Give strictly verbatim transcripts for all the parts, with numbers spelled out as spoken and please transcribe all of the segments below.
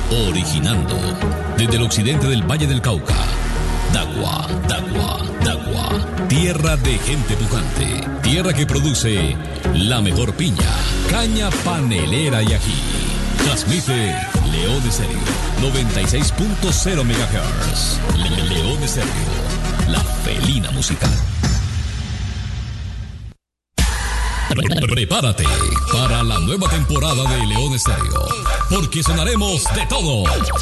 originando desde el occidente del Valle del Cauca. Dagua, Dagua, Dagua, tierra de gente pujante, tierra que produce la mejor piña, caña panelera y ají. Transmite León Estéreo, noventa y seis punto cero megahertz. Le León Estéreo, la felina musical. Prepárate para la nueva temporada de León Estéreo, porque sonaremos de todo.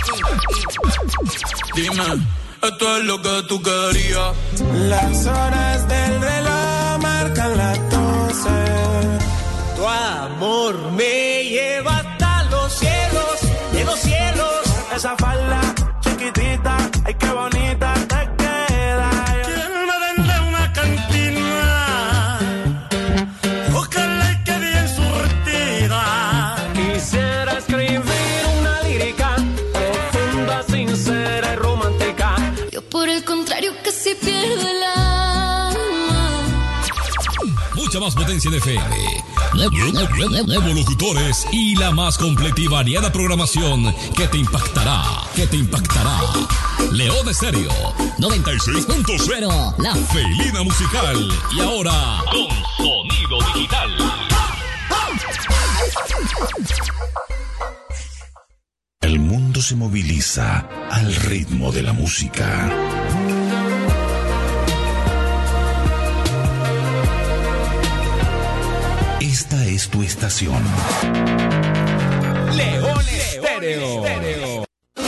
Dime, esto es lo que tú querías. Las horas del reloj marcan las doce. Tu amor me lleva hasta los cielos, de los cielos. Esa falda chiquitita, ay qué bonita te queda. ¿Quién me vende una cantina? Ojalá que bien surtida. Quisiera escribir una lírica profunda, sincera y romántica. Yo por el contrario casi pierdo el alma. Mucha más potencia de F M. Nuevos locutores y la más completa y variada programación que te impactará, que te impactará. León Estéreo, noventa y seis punto cero, la felina musical. Y ahora, con sonido digital. El mundo se moviliza al ritmo de la música. Esta es tu estación. León Estéreo.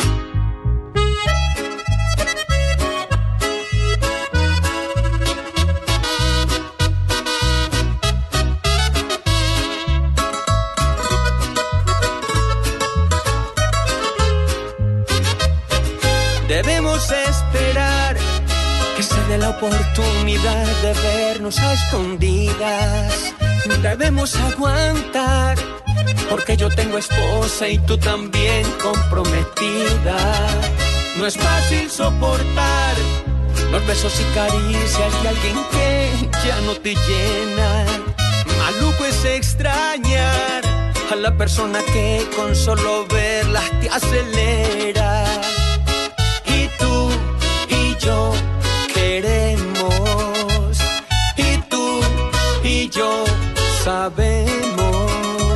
Debemos esperar que se dé la oportunidad de vernos a escondidas. Debemos aguantar, porque yo tengo esposa y tú también comprometida. No es fácil soportar los besos y caricias de alguien que ya no te llena. Maluco es extrañar a la persona que con solo verlas te acelera. Y tú y yo queremos, y tú y yo sabemos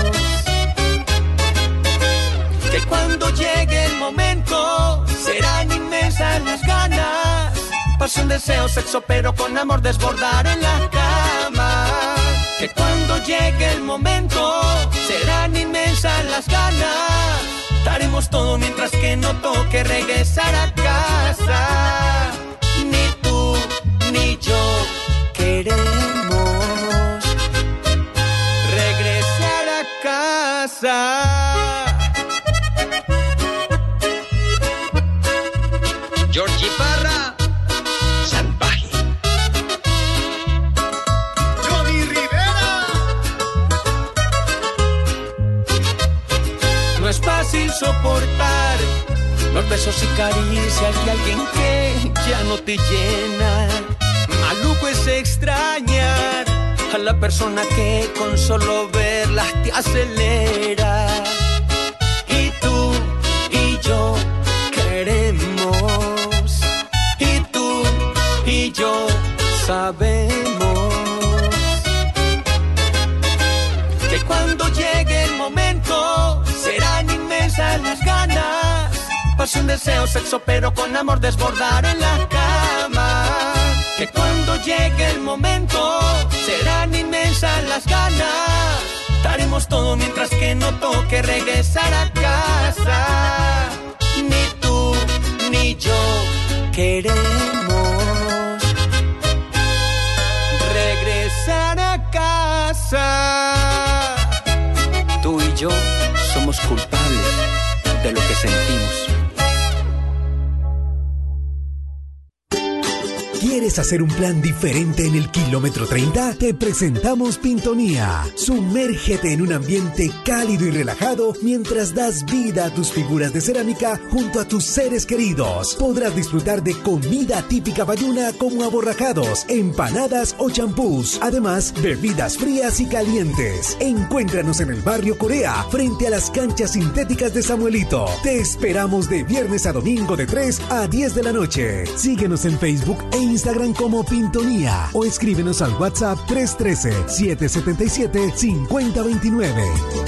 que cuando llegue el momento serán inmensas las ganas. Pasión, deseo, sexo, pero con amor desbordar en la cama. Que cuando llegue el momento serán inmensas las ganas. Daremos todo mientras que no toque regresar a casa. Ni tú ni yo queremos regresar a casa. Georgie Parra, salvaje. Johnny Rivera. No es fácil soportar los besos y caricias de alguien que ya no te llena. Maluco es extrañar a la persona que con solo verlas te acelera. Y tú y yo queremos, y tú y yo sabemos que cuando llegue el momento serán inmensas las ganas. Pasión, deseo, sexo, pero con amor desbordar en la cama. Que cuando llegue el momento serán inmensas las ganas. Daremos todo mientras que no toque regresar a casa. Ni tú ni yo queremos regresar a casa. Tú y yo somos culpables de lo que sentimos. ¿Quieres hacer un plan diferente en el kilómetro treinta? Te presentamos Pintonía. Sumérgete en un ambiente cálido y relajado mientras das vida a tus figuras de cerámica junto a tus seres queridos. Podrás disfrutar de comida típica bayuna como aborrajados, empanadas o champús. Además, bebidas frías y calientes. Encuéntranos en el barrio Corea, frente a las canchas sintéticas de Samuelito. Te esperamos de viernes a domingo de tres a diez de la noche. Síguenos en Facebook e Instagram como Pintonía o escríbenos al WhatsApp tres uno tres, siete siete siete, cinco cero dos nueve.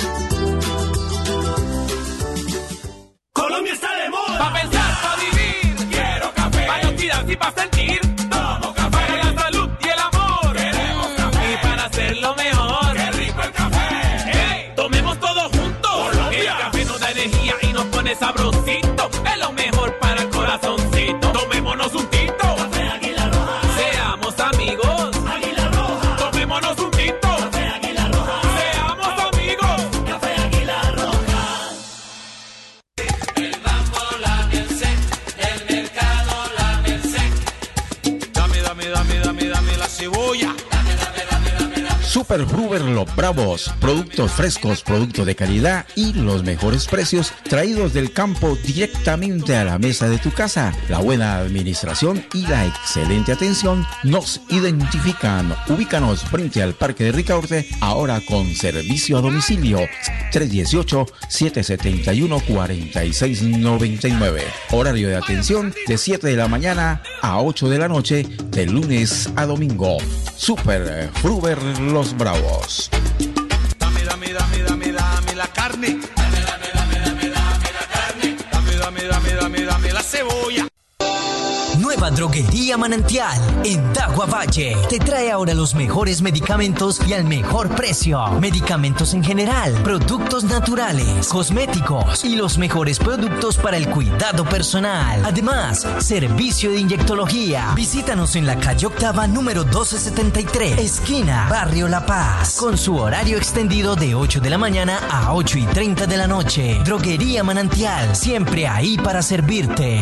Colombia está de moda. Pa' pensar, pa' vivir. Quiero café. Pa' no tirar y pa' sentir. Tomo café. Para la salud y el amor. Queremos café. Y para hacerlo mejor. Qué rico el café. Hey, tomemos todos juntos. Colombia. El café nos da energía y nos pone sabrosito. Es lo mejor para el corazoncito. Tomémonos un tito. Café Águila Roja. Seamos amigos. Águila Roja. Tomémonos un tito. Café Águila Roja. Seamos amigos. Café Águila Roja. El banco la Merced, el mercado la Merced. Dame, dame, dame, dame, dame la cebolla. Dame, dame, dame, dame, dame. Super Fruber Los Bravos, productos frescos, productos de calidad y los mejores precios traídos del campo directamente a la mesa de tu casa. La buena administración y la excelente atención nos identifican. Ubícanos frente al Parque de Ricaurte, ahora con servicio a domicilio tres uno ocho, siete siete uno, cuatro seis nueve nueve. Horario de atención de siete de la mañana a ocho de la noche, de lunes a domingo. Super Fruber Los Bravos. Dame, dame, dame, dame, dame la carne. Dame, dame, dame, dame, dame la carne. Dame, dame, dame, dame, dame la cebolla. Nueva Droguería Manantial en Dagua Valle te trae ahora los mejores medicamentos y al mejor precio. Medicamentos en general, productos naturales, cosméticos y los mejores productos para el cuidado personal. Además, servicio de inyectología. Visítanos en la calle Octava número doce setenta y tres, esquina Barrio La Paz, con su horario extendido de ocho de la mañana a ocho y treinta de la noche. Droguería Manantial, siempre ahí para servirte.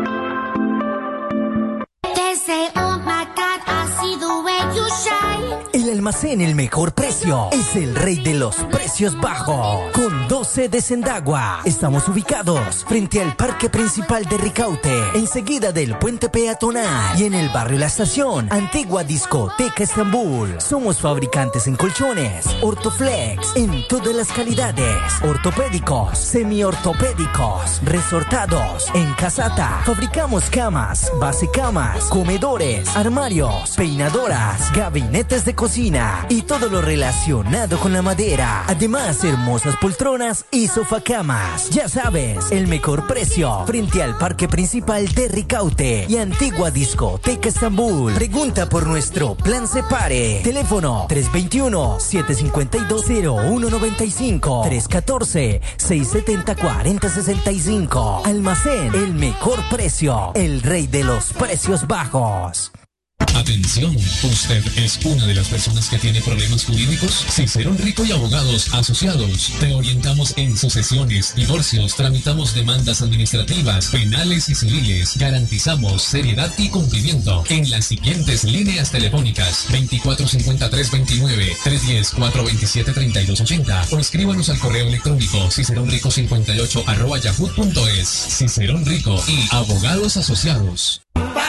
El almacén El Mejor Precio es el rey de los precios bajos. Con dos sedes en Dagua. Estamos ubicados frente al parque principal de Ricaurte, enseguida del puente peatonal, y en el barrio La Estación, antigua discoteca Estambul. Somos fabricantes en colchones, Ortoflex, en todas las calidades, ortopédicos, semiortopédicos, resortados, en casata. Fabricamos camas, base camas, comedores, armarios, peinadoras, gabinetes de cocina y todo lo relacionado con la madera. Además, hermosas poltronas y sofacamas. Ya sabes, El Mejor Precio frente al parque principal de Ricaurte y antigua discoteca Estambul. Pregunta por nuestro plan Separe. Teléfono tres dos uno, siete cinco dos, cero uno nueve cinco, tres uno cuatro, seis siete cero, cuatro cero seis cinco. Almacén El Mejor Precio, el rey de los precios bajos. Atención, ¿usted es una de las personas que tiene problemas jurídicos? Cicerón Rico y Abogados Asociados. Te orientamos en sucesiones, divorcios, tramitamos demandas administrativas, penales y civiles. Garantizamos seriedad y cumplimiento en las siguientes líneas telefónicas: veinticuatro cincuenta y tres veintinueve, trescientos diez, cuatrocientos veintisiete, treinta y dos ochenta, o escríbanos al correo electrónico ciceronrico cincuenta y ocho arroba yahoo punto es. Cicerón Rico y Abogados Asociados.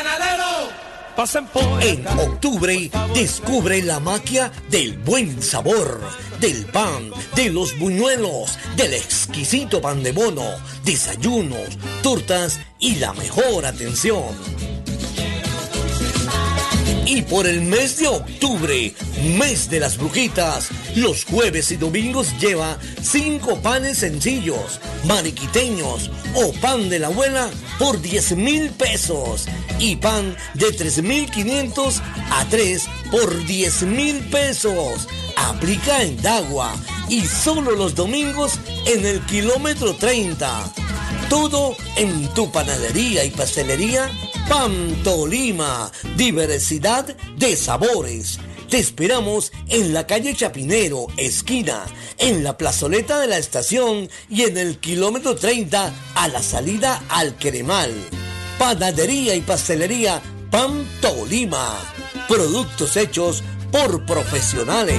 En octubre, descubre la magia del buen sabor, del pan, de los buñuelos, del exquisito pan de bono, desayunos, tortas y la mejor atención. Y por el mes de octubre, mes de las brujitas, los jueves y domingos lleva cinco panes sencillos, mariquiteños o pan de la abuela por diez mil pesos y pan de tres mil quinientos a tres por diez mil pesos. Aplica en Dagua y solo los domingos en el kilómetro treinta. Todo en tu panadería y pastelería Pan Tolima, diversidad de sabores. Te esperamos en la calle Chapinero, esquina, en la plazoleta de la estación y en el kilómetro treinta a la salida al Queremal. Panadería y pastelería Pan Tolima. Productos hechos por profesionales.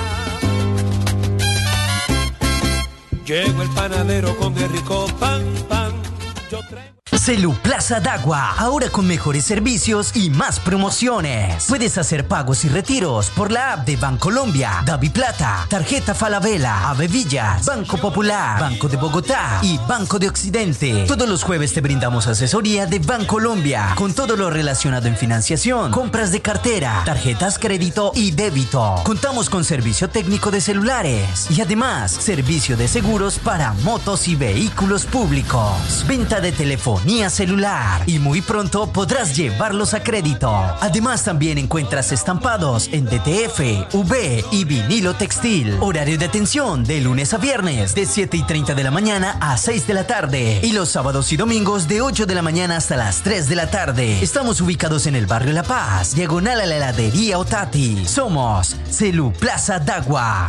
Llegó el panadero con el rico pan, pan. Yo traigo... Celu Plaza Dagua, ahora con mejores servicios y más promociones. Puedes hacer pagos y retiros por la app de Bancolombia, Davi Plata, Tarjeta Falabella, Ave Villas, Banco Popular, Banco de Bogotá y Banco de Occidente. Todos los jueves te brindamos asesoría de Bancolombia con todo lo relacionado en financiación, compras de cartera, tarjetas crédito y débito. Contamos con servicio técnico de celulares y además servicio de seguros para motos y vehículos públicos. Venta de telefonía celular y muy pronto podrás llevarlos a crédito. Además también encuentras estampados en D T F, V y vinilo textil. Horario de atención de lunes a viernes de siete y treinta de la mañana a seis de la tarde y los sábados y domingos de ocho de la mañana hasta las tres de la tarde. Estamos ubicados en el barrio La Paz, diagonal a la heladería Otati. Somos Celu Plaza Dagua.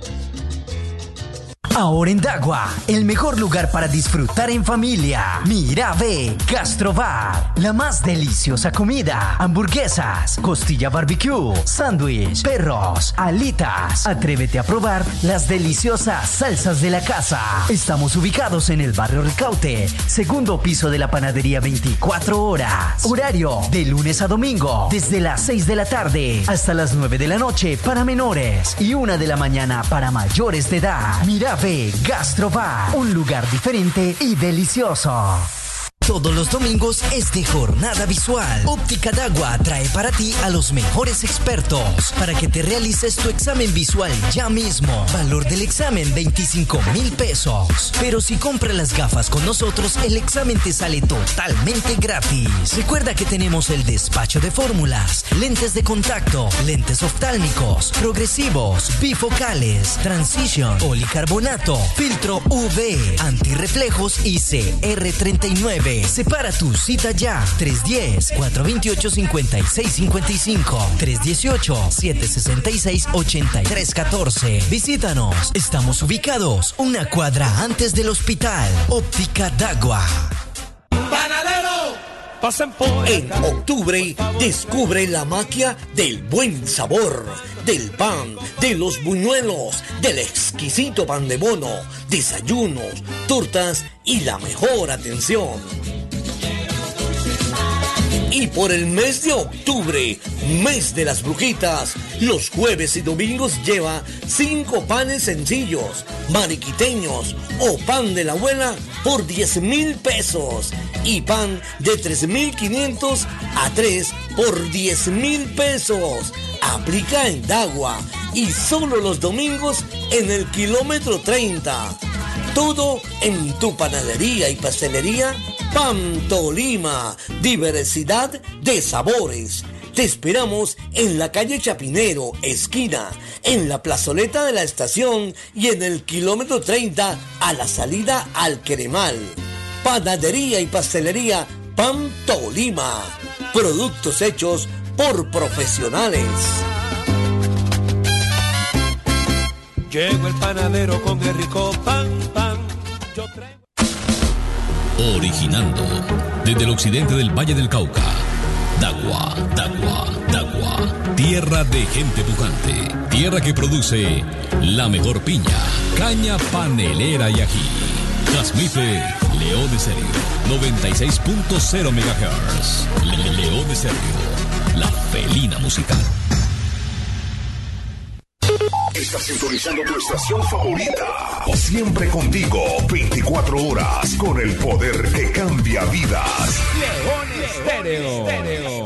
Ahora en Dagua, el mejor lugar para disfrutar en familia. Mirabe Gastrobar. La más deliciosa comida. Hamburguesas, costilla barbecue, sándwich, perros, alitas. Atrévete a probar las deliciosas salsas de la casa. Estamos ubicados en el barrio Ricaute, segundo piso de la panadería veinticuatro horas. Horario de lunes a domingo, desde las seis de la tarde hasta las nueve de la noche para menores y una de la mañana para mayores de edad. Mirabe Gastrobar, un lugar diferente y delicioso. Todos los domingos es de jornada visual. Óptica Dagua trae para ti a los mejores expertos para que te realices tu examen visual ya mismo. Valor del examen veinticinco mil pesos. Pero si compras las gafas con nosotros, el examen te sale totalmente gratis. Recuerda que tenemos el despacho de fórmulas, lentes de contacto, lentes oftálmicos, progresivos, bifocales, transition, policarbonato, filtro U V, antirreflejos y C R treinta y nueve. Separa tu cita ya. tres uno cero, cuatro dos ocho, cinco seis cinco cinco. tres uno ocho, siete seis seis, ocho tres uno cuatro. Visítanos. Estamos ubicados una cuadra antes del hospital. Óptica Dagua. ¡Panadero! Pasen por... En octubre, descubre la magia del buen sabor, del pan, de los buñuelos, del exquisito pan de bono, desayunos, tortas y la mejor atención. Y por el mes de octubre, mes de las brujitas, los jueves y domingos lleva cinco panes sencillos, mariquiteños o pan de la abuela por diez mil pesos y pan de tres mil quinientos a tres por diez mil pesos. Aplica en Dagua y solo los domingos en el kilómetro treinta. Todo en tu panadería y pastelería Pan Tolima. Diversidad de sabores. Te esperamos en la calle Chapinero, esquina, en la plazoleta de la estación y en el kilómetro treinta a la salida al Queremal. Panadería y pastelería Pan Tolima. Productos hechos por profesionales. Llegó el panadero con el rico pan, pan. Yo traigo... Originando desde el occidente del Valle del Cauca. Dagua, Dagua, Dagua. Tierra de gente pujante. Tierra que produce la mejor piña, caña panelera y ají. Transmite León de Serio, noventa y seis punto cero megahertz. Le León de Serio, la felina musical. Estás sintonizando tu estación favorita. Siempre contigo, veinticuatro horas, con el poder que cambia vidas. León Estéreo.